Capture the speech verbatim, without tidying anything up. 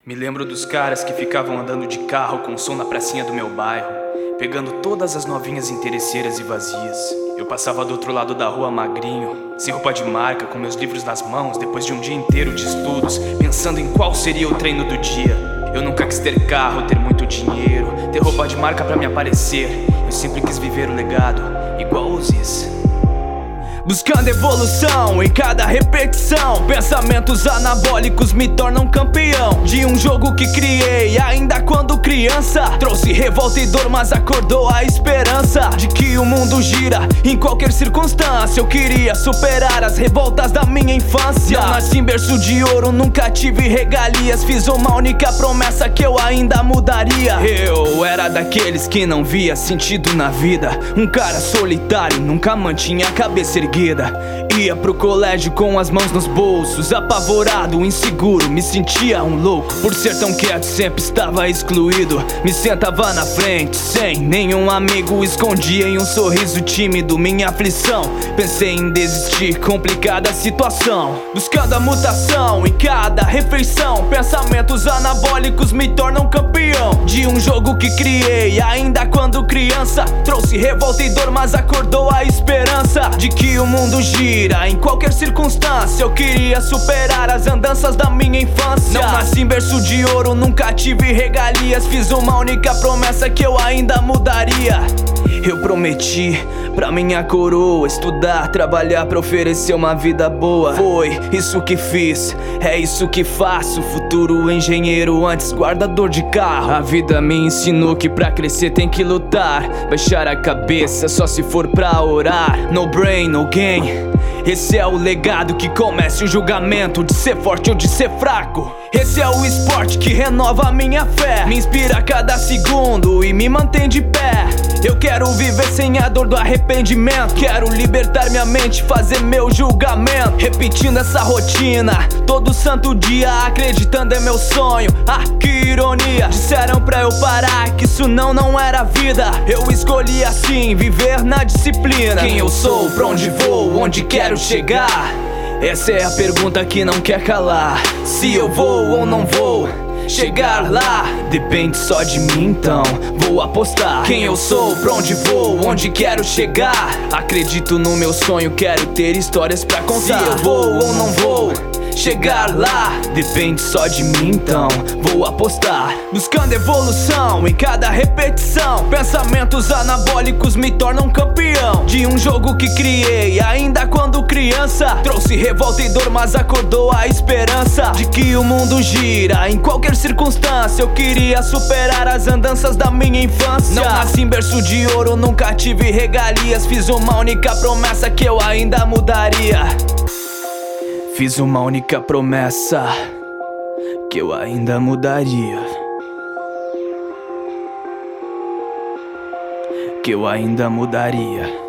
Me lembro dos caras que ficavam andando de carro com som na pracinha do meu bairro, pegando todas as novinhas interesseiras e vazias. Eu passava do outro lado da rua magrinho, sem roupa de marca, com meus livros nas mãos, depois de um dia inteiro de estudos, pensando em qual seria o treino do dia. Eu nunca quis ter carro, ter muito dinheiro, ter roupa de marca pra me aparecer. Eu sempre quis viver o legado, igual os Is. Buscando evolução em cada repetição, pensamentos anabólicos me tornam campeão de um jogo que criei ainda quando criança. Trouxe revolta e dor, mas acordou a esperança de que o mundo gira em qualquer circunstância. Eu queria superar as revoltas da minha infância. Não nasci em berço de ouro, nunca tive regalias. Fiz uma única promessa que eu ainda mudaria. Eu era daqueles que não via sentido na vida, um cara solitário, nunca mantinha a cabeça erguida. Ia pro colégio com as mãos nos bolsos, apavorado, inseguro, me sentia um louco. Por ser tão quieto sempre estava excluído, me sentava na frente sem nenhum amigo, escondia em um sorriso tímido minha aflição. Pensei em desistir, complicada a situação, buscando a mutação em cada refeição. Pensamentos anabólicos me tornam campeão de um jogo que criei ainda quando criança. Trouxe revolta e dor, mas acordou a esperança de que o mundo gira em qualquer circunstância. Eu queria superar as andanças da minha infância. Não nasci em berço de ouro, nunca tive regalias. Fiz uma única promessa que eu ainda mudaria. Eu prometi pra minha coroa estudar, trabalhar pra oferecer uma vida boa. Foi isso que fiz, é isso que faço. Futuro engenheiro, antes guardador de carro. A vida me ensinou que pra crescer tem que lutar, baixar a cabeça só se for pra orar. No brain, no gain. Esse é o legado que começa o julgamento de ser forte ou de ser fraco. Esse é o esporte que renova a minha fé, me inspira a cada segundo e me mantém de pé. Eu quero viver sem a dor do arrependimento, quero libertar minha mente, fazer meu julgamento. Repetindo essa rotina todo santo dia, acreditando é meu sonho. Ah, que ironia, disseram pra eu parar, que isso não, não era vida. Eu escolhi assim, viver na disciplina. Quem eu sou, pra onde vou, onde quero chegar? Essa é a pergunta que não quer calar. Se eu vou ou não vou chegar lá, depende só de mim, então vou apostar. Quem eu sou, pra onde vou, onde quero chegar? Acredito no meu sonho, quero ter histórias pra contar. Se eu vou ou não vou chegar lá, depende só de mim, então vou apostar. Buscando evolução em cada repetição, pensamentos anabólicos me tornam campeão de um jogo que criei ainda quando criança. Trouxe revolta e dor, mas acordou a esperança de que o mundo gira em qualquer circunstância. Eu queria superar as andanças da minha infância. Não nasci em berço de ouro, nunca tive regalias. Fiz uma única promessa que eu ainda mudaria. Fiz uma única promessa que eu ainda mudaria. Que eu ainda mudaria.